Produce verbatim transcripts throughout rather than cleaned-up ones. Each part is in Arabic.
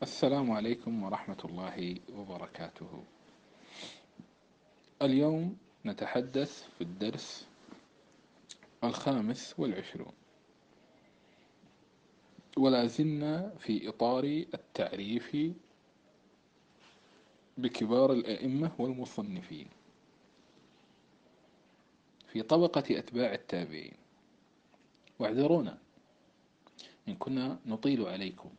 السلام عليكم ورحمة الله وبركاته. اليوم نتحدث في الدرس الخامس والعشرون، ولا زلنا في إطار التعريف بكبار الأئمة والمصنفين في طبقة أتباع التابعين. واعذرونا إن كنا نطيل عليكم،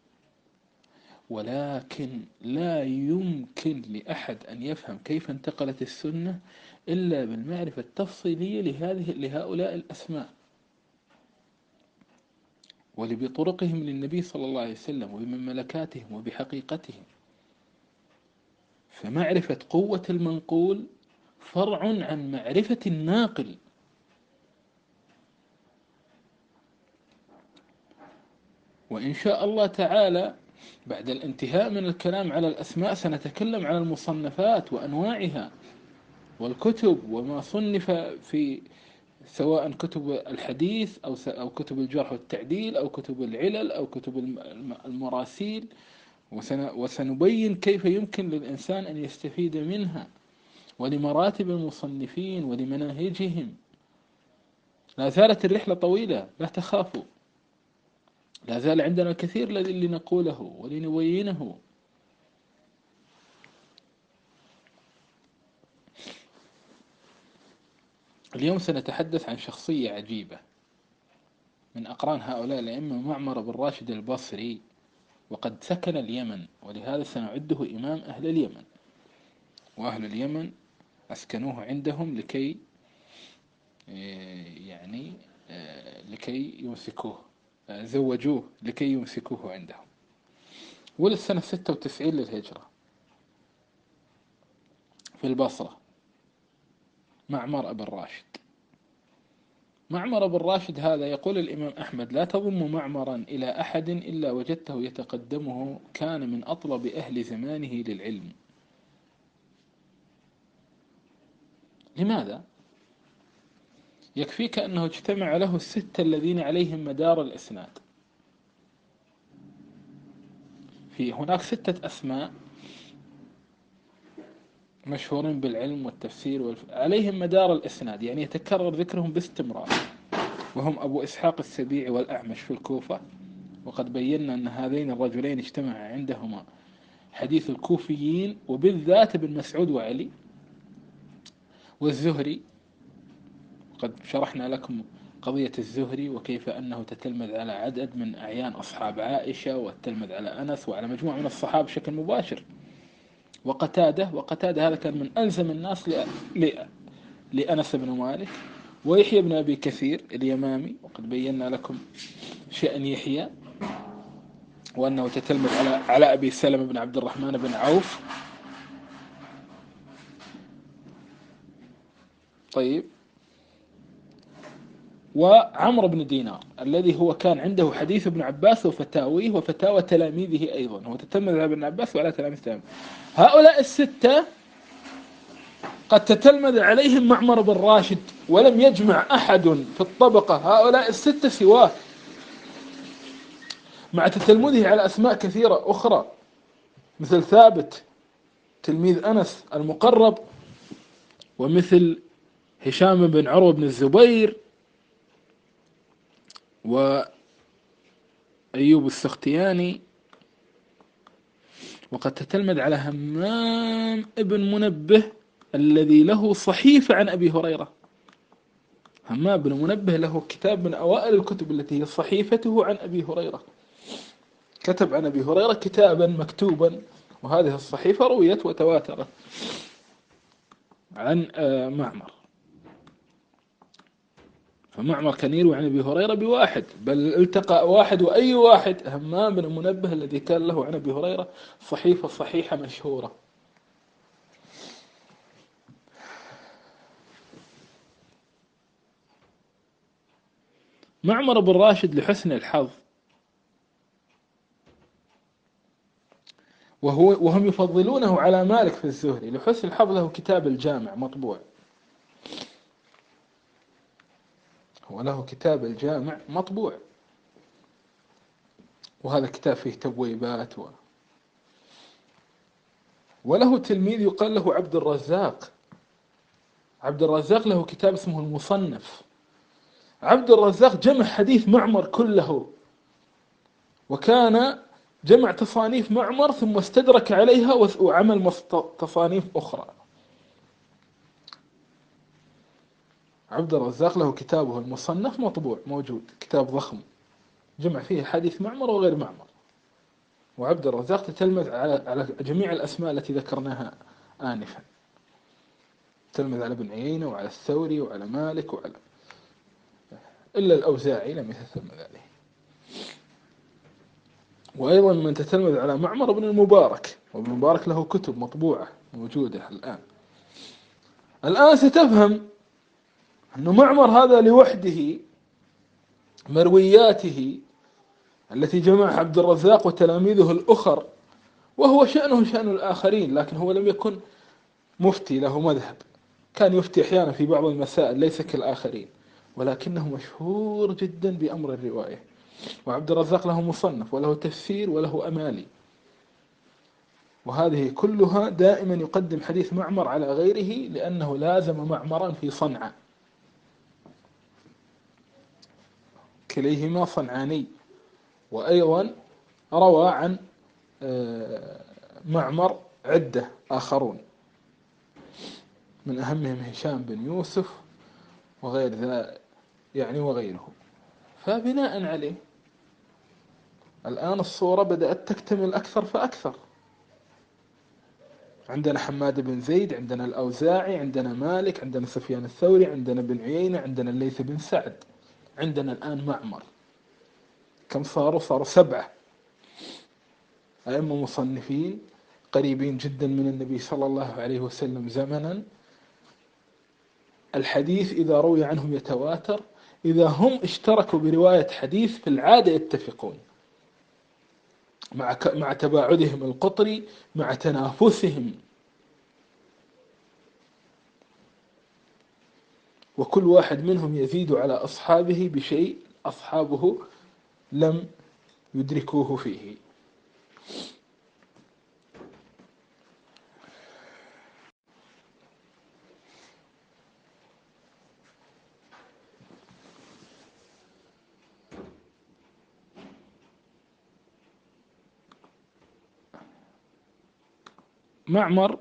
ولكن لا يمكن لأحد أن يفهم كيف انتقلت السنة إلا بالمعرفة التفصيلية لهذه لهؤلاء الأسماء ولبطرقهم للنبي صلى الله عليه وسلم وبمملكاتهم وبحقيقتهم. فمعرفة قوة المنقول فرع عن معرفة الناقل. وإن شاء الله تعالى بعد الانتهاء من الكلام على الأسماء سنتكلم على المصنفات وأنواعها والكتب وما صنف في سواء كتب الحديث أو أو كتب الجرح والتعديل أو كتب العلل أو كتب المراسيل، وسنبين كيف يمكن للإنسان أن يستفيد منها ولمراتب المصنفين ولمناهجهم. لا زالت الرحلة طويلة، لا تخافوا، لا زال عندنا الكثير الذي لنقوله ولنبينه. اليوم سنتحدث عن شخصية عجيبة من أقران هؤلاء الأئمة، معمر بن راشد البصري، وقد سكن اليمن، ولهذا سنعده إمام أهل اليمن. وأهل اليمن أسكنوه عندهم لكي يعني لكي يمسكوه، زوجوه لكي يمسكوه عندهم. ولد سنة ستة وتسعين للهجرة في البصرة، معمر بن راشد. معمر بن راشد هذا يقول الإمام أحمد: لا تضم معمرا إلى أحد إلا وجدته يتقدمه، كان من أطلب أهل زمانه للعلم. لماذا؟ يكفيك أنه اجتمع له الستة الذين عليهم مدار الإسناد. في هناك ستة أسماء مشهورين بالعلم والتفسير والف... عليهم مدار الإسناد، يعني يتكرر ذكرهم باستمرار، وهم أبو إسحاق السبيعي والأعمش في الكوفة. وقد بينا أن هذين الرجلين اجتمع عندهما حديث الكوفيين، وبالذات ابن مسعود وعلي. والزهري، قد شرحنا لكم قضية الزهري وكيف أنه تتلمذ على عدد من أعيان أصحاب عائشة، والتلمذ على أنس وعلى مجموعة من الصحابة بشكل مباشر. وقتادة، وقتادة هذا كان من ألزم الناس ل... ل... لأنس بن مالك. ويحيى بن أبي كثير اليمامي، وقد بينا لكم شأن يحيى وأنه تتلمذ على على أبي سلمة بن عبد الرحمن بن عوف. طيب، وعمرو بن دينار الذي هو كان عنده حديث ابن عباس وفتاويه وفتاوى تلاميذه أيضا، هو تتلمذ على ابن عباس وعلى تلاميذ تلاميذ. هؤلاء الستة قد تتلمذ عليهم معمر بن راشد، ولم يجمع أحد في الطبقة هؤلاء الستة سواه، مع تتلمذه على أسماء كثيرة أخرى مثل ثابت تلميذ أنس المقرب، ومثل هشام بن عروة بن الزبير، وأيوب السختياني. وقد تتلمذ على همام ابن منبه الذي له صحيفة عن أبي هريرة. همام بن منبه له كتاب من أوائل الكتب التي هي صحيفته عن أبي هريرة، كتب عن أبي هريرة كتابا مكتوبا، وهذه الصحيفة رويت وتواترت عن معمر. فمعمر كان يروي عن أبي هريرة بواحد، بل التقى واحد وأي واحد، همام بن منبه الذي كان له عن أبي هريرة صحيفة صحيحة مشهورة. معمر بن راشد لحسن الحظ، وهو وهم يفضلونه على مالك في الزهري، لحسن الحظ له كتاب الجامع مطبوع. هو له كتاب الجامع مطبوع، وهذا كتاب فيه تبويبات وله تلميذ يقال له عبد الرزاق. عبد الرزاق له كتاب اسمه المصنف. عبد الرزاق جمع حديث معمر كله، وكان جمع تصانيف معمر ثم استدرك عليها وعمل تصانيف أخرى. عبد الرزاق له كتابه المصنف مطبوع موجود، كتاب ضخم جمع فيه حديث معمر وغير معمر. وعبد الرزاق تتلمذ على على جميع الأسماء التي ذكرناها آنفا، تلمذ على ابن عيينة وعلى الثوري وعلى مالك وعلى إلا الأوزاعي لم يتتلمذ عليه. وأيضا من تتلمذ على معمر بن المبارك، وابن المبارك له كتب مطبوعة موجودة الآن. الآن ستفهم أن معمر هذا لوحده مروياته التي جمعها عبد الرزاق وتلاميذه الأخر، وهو شأنه شأن الآخرين، لكن هو لم يكن مفتي له مذهب، كان يفتي أحيانا في بعض المسائل ليس كالآخرين، ولكنه مشهور جدا بأمر الرواية. وعبد الرزاق له مصنف وله تفسير وله أمالي، وهذه كلها دائما يقدم حديث معمر على غيره لأنه لازم معمرا في صنعاء، كليهما صنعاني. وأيضا روى عن معمر عدة آخرون من أهمهم هشام بن يوسف وغير ذا يعني وغيره. فبناء عليه الآن الصورة بدأت تكتمل أكثر فأكثر. عندنا حماد بن زيد، عندنا الأوزاعي، عندنا مالك، عندنا سفيان الثوري، عندنا بن عيينة، عندنا الليث بن سعد، عندنا الآن معمر. كم صاروا؟ صاروا سبعة أئمة مصنفين قريبين جدا من النبي صلى الله عليه وسلم زمنا. الحديث إذا روي عنهم يتواتر، إذا هم اشتركوا برواية حديث في العادة يتفقون، مع مع تباعدهم القطري، مع تنافسهم، وكل واحد منهم يزيد على أصحابه بشيء أصحابه لم يدركوه فيه. معمر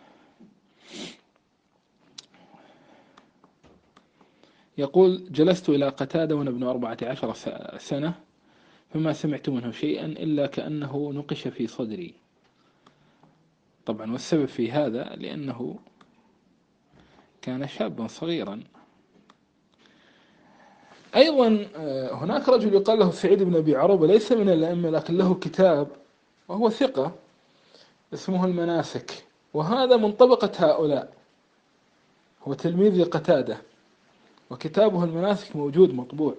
يقول: جلست إلى قتادة وأنا ابن أربعة عشر سنة، فما سمعت منه شيئا إلا كأنه نقش في صدري. طبعا والسبب في هذا لأنه كان شابا صغيرا. أيضا هناك رجل يقال له سعيد بن أبي عروبة، ليس من الأئمة لكن له كتاب وهو ثقة اسمه المناسك، وهذا من طبقة هؤلاء، هو تلميذ قتادة، وكتابه المناسك موجود مطبوع.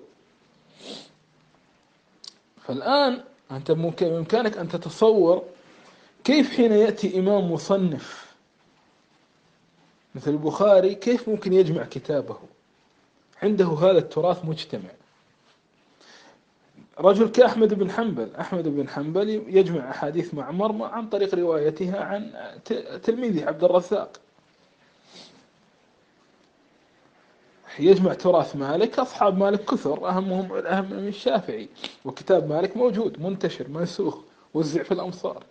فالآن أنت بإمكانك أن تتصور كيف حين يأتي إمام مصنف مثل البخاري كيف ممكن يجمع كتابه، عنده هذا التراث مجتمع. رجل كأحمد بن حنبل، أحمد بن حنبل يجمع أحاديث معمر عن طريق روايتها عن تلميذه عبد الرزاق. يجمع تراث مالك، أصحاب مالك كثر، أهمهم أهم من الشافعي، وكتاب مالك موجود منتشر منسوخ وزع في الأمصار.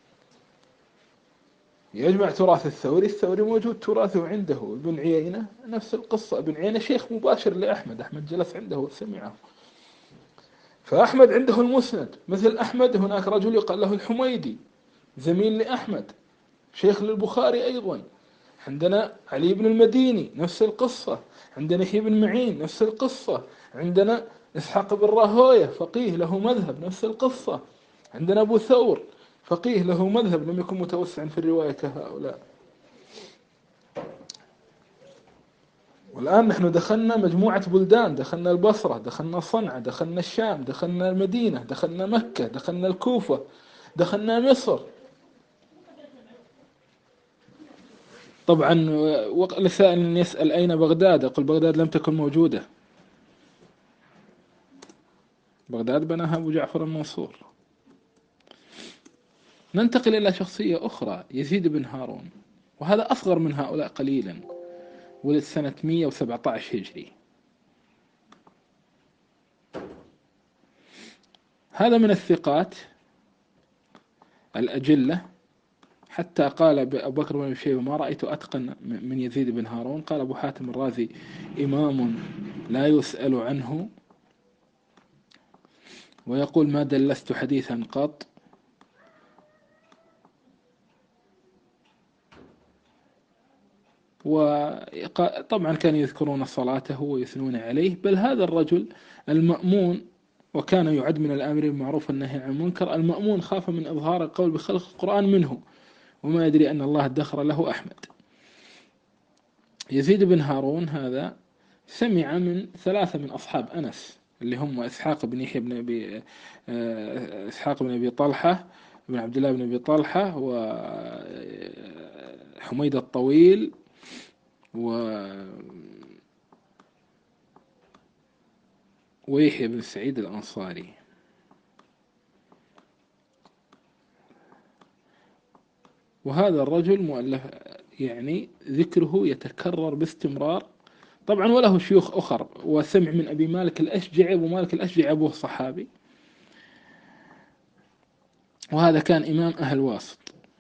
يجمع تراث الثوري، الثوري موجود تراثه عنده. ابن عيينة نفس القصة، ابن عيينة شيخ مباشر لأحمد، أحمد جلس عنده وسمعه. فأحمد عنده المسند. مثل أحمد هناك رجل يقال له الحميدي زميل لأحمد، شيخ للبخاري أيضا. عندنا علي بن المديني نفس القصة، عندنا يحيى بن معين نفس القصة، عندنا إسحاق بن راهوية فقيه له مذهب نفس القصة، عندنا أبو ثور فقيه له مذهب لم يكن متوسعا في الرواية كهؤلاء. والآن نحن دخلنا مجموعة بلدان، دخلنا البصرة، دخلنا صنعاء، دخلنا الشام، دخلنا المدينة، دخلنا مكة، دخلنا الكوفة، دخلنا مصر. طبعا لسائل يسأل أين بغداد؟ أقول بغداد لم تكن موجودة، بغداد بناها أبو جعفر المنصور. ننتقل إلى شخصية أخرى، يزيد بن هارون، وهذا أصغر من هؤلاء قليلا، ولد سنة مئة وسبعة عشر هجري. هذا من الثقات الأجلة، حتى قال أبو بكر بن أبي شيبة: ما رأيت أتقن من يزيد بن هارون. قال أبو حاتم الرازي: إمام لا يسأل عنه، ويقول: ما دلست حديثا قط. وطبعا كانوا يذكرون صلاته ويثنون عليه. بل هذا الرجل المأمون، وكان يعد من الآمرين بالمعروف والنهي عن المنكر، المأمون خاف من إظهار القول بخلق القرآن منه، وما يدري أن الله ادخر له أحمد. يزيد بن هارون هذا سمع من ثلاثة من أصحاب أنس، اللي هم إسحاق بن يحيى بن أبي إسحاق بن أبي طلحة بن عبد الله بن أبي طلحة، وحميد الطويل، و ويحيى بن سعيد الأنصاري. وهذا الرجل مؤلف يعني ذكره يتكرر باستمرار طبعا، وله شيوخ أخر، وسمع من أبي مالك الأشجعي، ومالك الأشجعي أبوه صحابي، وهذا كان إمام أهل واسط.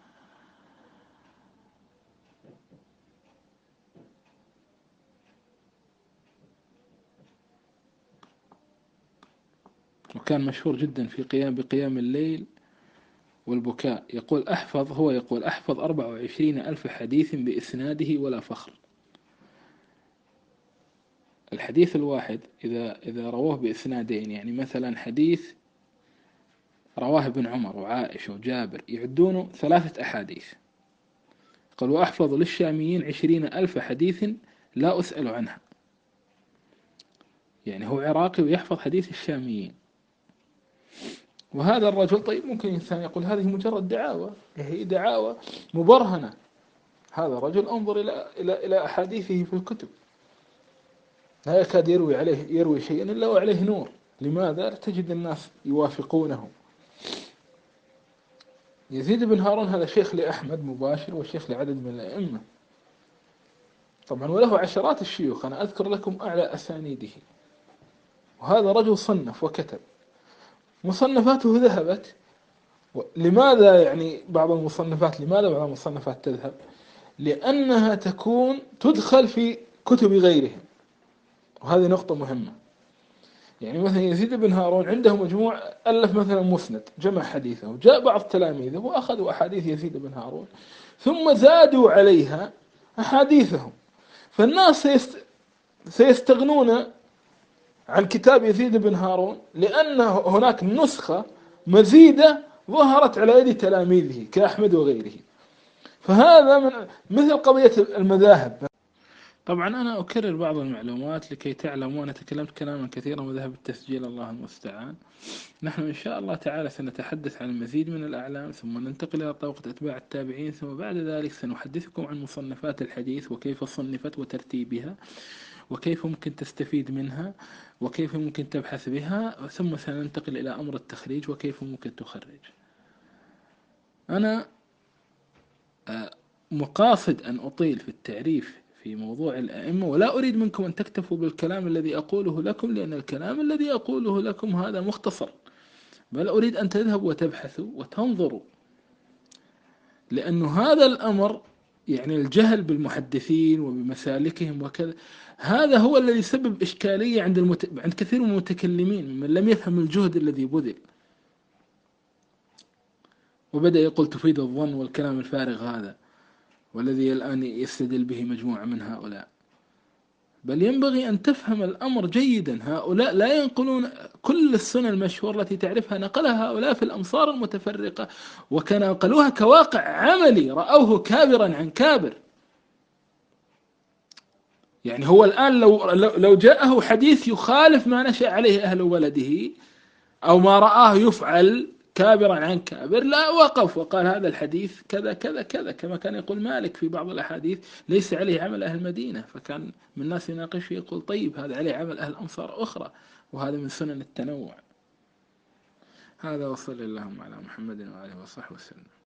وكان مشهور جدا في قيام بقيام الليل والبكاء. يقول أحفظ هو يقول أحفظ أربع وعشرين ألف حديث بإسناده ولا فخر. الحديث الواحد إذا إذا رواه بإسنادين، يعني مثلا حديث رواه ابن عمر وعائشة وجابر، يعدونه ثلاثة أحاديث. قال: وأحفظ للشاميين عشرين ألف حديث لا أسأل عنها. يعني هو عراقي ويحفظ حديث الشاميين. وهذا الرجل، طيب ممكن إنسان يقول هذه مجرد دعاوى، هي دعاوى مبرهنة. هذا رجل انظر إلى إلى إلى أحاديثه في الكتب، لا يكاد يروي عليه يروي شيئا إلا وعليه نور. لماذا؟ تجد الناس يوافقونه. يزيد بن هارون هذا شيخ لأحمد مباشر، وشيخ لعدد من الأئمة طبعا، وله عشرات الشيوخ. أنا أذكر لكم أعلى أسانيده. وهذا رجل صنف وكتب، مصنفاته ذهبت. لماذا يعني بعض المصنفات لماذا بعض المصنفات تذهب؟ لأنها تكون تدخل في كتب غيرهم، وهذه نقطة مهمة. يعني مثلا يزيد بن هارون عنده مجموع، ألف مثلا مسند، جمع حديثه، جاء بعض تلاميذه وأخذوا أحاديث يزيد بن هارون ثم زادوا عليها أحاديثهم، فالناس سيست سيستغنون عن كتاب يزيد بن هارون، لأن هناك نسخة مزيدة ظهرت على يد تلاميذه كأحمد وغيره. فهذا من مثل قضية المذاهب. طبعا أنا أكرر بعض المعلومات لكي تعلموا. أنا تكلمت كلاما كثيرا وذهب التسجيل، الله المستعان. نحن إن شاء الله تعالى سنتحدث عن المزيد من الأعلام، ثم ننتقل إلى طبقة أتباع التابعين، ثم بعد ذلك سنحدثكم عن مصنفات الحديث وكيف صنفت وترتيبها، وكيف ممكن تستفيد منها، وكيف ممكن تبحث بها، ثم سننتقل إلى أمر التخريج وكيف ممكن تخرج. أنا مقاصد أن أطيل في التعريف في موضوع الأئمة، ولا أريد منكم أن تكتفوا بالكلام الذي أقوله لكم، لأن الكلام الذي أقوله لكم هذا مختصر، بل أريد أن تذهبوا وتبحثوا وتنظروا، لأن هذا الأمر يعني الجهل بالمحدثين وبمسالكهم وكذا، هذا هو الذي يسبب إشكالية عند المت... عند كثير من المتكلمين ممن لم يفهم الجهد الذي بذل، وبدأ يقول تفيد الظن والكلام الفارغ هذا، والذي الآن يستدل به مجموعة من هؤلاء. بل ينبغي أن تفهم الأمر جيدا. هؤلاء لا ينقلون كل السنن المشهورة التي تعرفها، نقلها هؤلاء في الأمصار المتفرقة، وكان نقلوها كواقع عملي رأوه كابرا عن كابر. يعني هو الآن لو لو جاءه حديث يخالف ما نشأ عليه أهل ولده أو ما رآه يفعل كابرا عن كابر، لا وقف وقال هذا الحديث كذا كذا كذا، كما كان يقول مالك في بعض الأحاديث ليس عليه عمل أهل المدينة، فكان من الناس يناقشه يقول طيب هذا عليه عمل أهل أمصار أخرى، وهذا من سنن التنوع. هذا وصل اللهم على محمد وآله وصحبه وسلم.